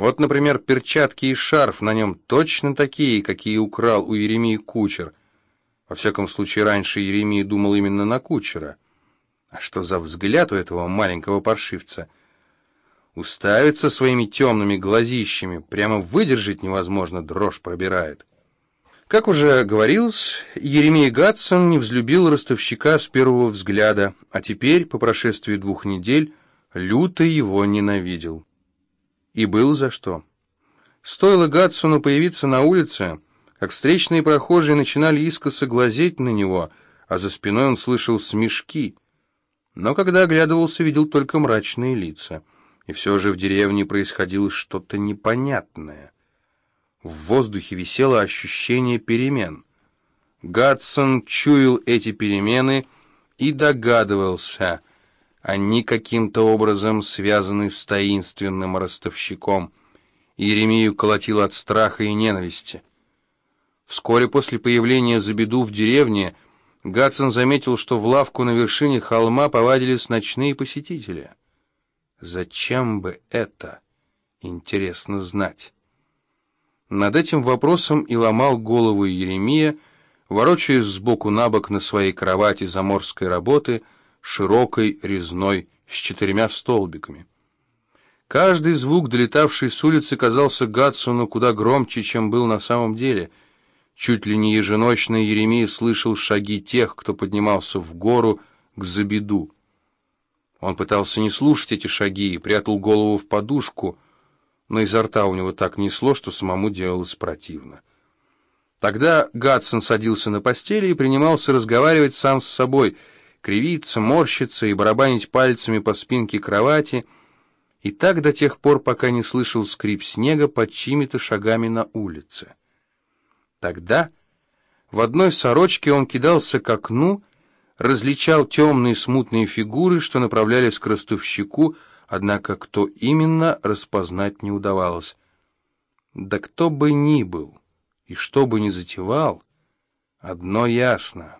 Вот, например, перчатки и шарф на нем точно такие, какие украл у Еремии кучер. Во всяком случае, раньше Еремия думал именно на кучера. А что за взгляд у этого маленького паршивца? Уставится своими темными глазищами, прямо выдержать невозможно, дрожь пробирает. Как уже говорилось, Еремия Гатсон не взлюбил ростовщика с первого взгляда, а теперь, по прошествии 2 недель, люто его ненавидел. И был за что. Стоило Гатсону появиться на улице, как встречные прохожие начинали искоса глазеть на него, а за спиной он слышал смешки. Но когда оглядывался, видел только мрачные лица. И все же в деревне происходило что-то непонятное. В воздухе висело ощущение перемен. Гатсон чуял эти перемены и догадывался, они каким-то образом связаны с таинственным ростовщиком. Еремию колотило от страха и ненависти. Вскоре после появления Забеду в деревне Гатсон заметил, что в лавку на вершине холма повадились ночные посетители. Зачем бы это? Интересно знать. Над этим вопросом и ломал голову Еремия, ворочаясь сбоку на бок на своей кровати заморской работы, широкой, резной, с 4 столбиками. Каждый звук, долетавший с улицы, казался Гатсону куда громче, чем был на самом деле. Чуть ли не еженочно Еремия слышал шаги тех, кто поднимался в гору к Забеду. Он пытался не слушать эти шаги и прятал голову в подушку, но изо рта у него так несло, что самому делалось противно. Тогда Гатсон садился на постели и принимался разговаривать сам с собой, кривиться, морщиться и барабанить пальцами по спинке кровати, и так до тех пор, пока не слышал скрип снега под чьими-то шагами на улице. Тогда в одной сорочке он кидался к окну, различал темные смутные фигуры, что направлялись к ростовщику, однако кто именно, распознать не удавалось. Да кто бы ни был и что бы ни затевал, одно ясно.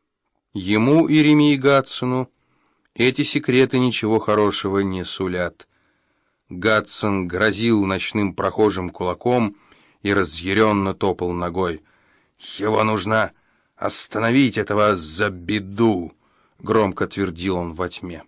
Ему, Еремии Гатсону, эти секреты ничего хорошего не сулят. Гатсон грозил ночным прохожим кулаком и разъяренно топал ногой. «Его нужно остановить, этого Забеду!» — громко твердил он во тьме.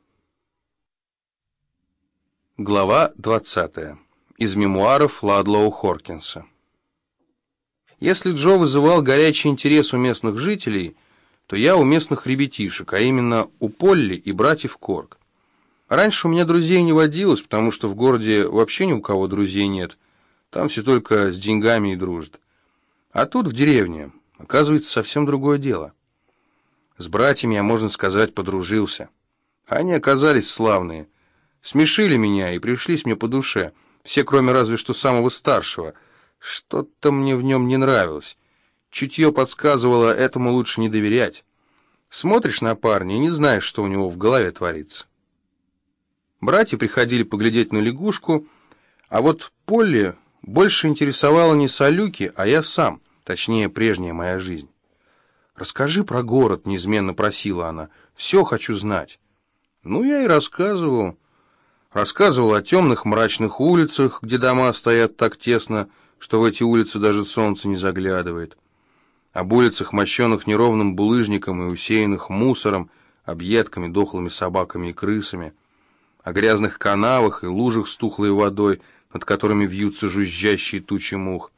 Глава 20. Из мемуаров Ладлоу Хоркинса. Если Джо вызывал горячий интерес у местных жителей, то я у местных ребятишек, а именно у Полли и братьев Корк. Раньше у меня друзей не водилось, потому что в городе вообще ни у кого друзей нет. Там все только с деньгами и дружат. А тут, в деревне, оказывается, совсем другое дело. С братьями я, можно сказать, подружился. Они оказались славные. Смешили меня и пришлись мне по душе. Все, кроме разве что самого старшего. Что-то мне в нем не нравилось. Чутье подсказывало, этому лучше не доверять. Смотришь на парня и не знаешь, что у него в голове творится. Братья приходили поглядеть на лягушку, а вот Полли больше интересовала не Салюки, а я сам, точнее, прежняя моя жизнь. «Расскажи про город», — неизменно просила она. «Все хочу знать». Ну, я и рассказывал. Рассказывал о темных мрачных улицах, где дома стоят так тесно, что в эти улицы даже солнце не заглядывает. Об улицах, мощенных неровным булыжником и усеянных мусором, объедками, дохлыми собаками и крысами. О грязных канавах и лужах с тухлой водой, над которыми вьются жужжащие тучи мух.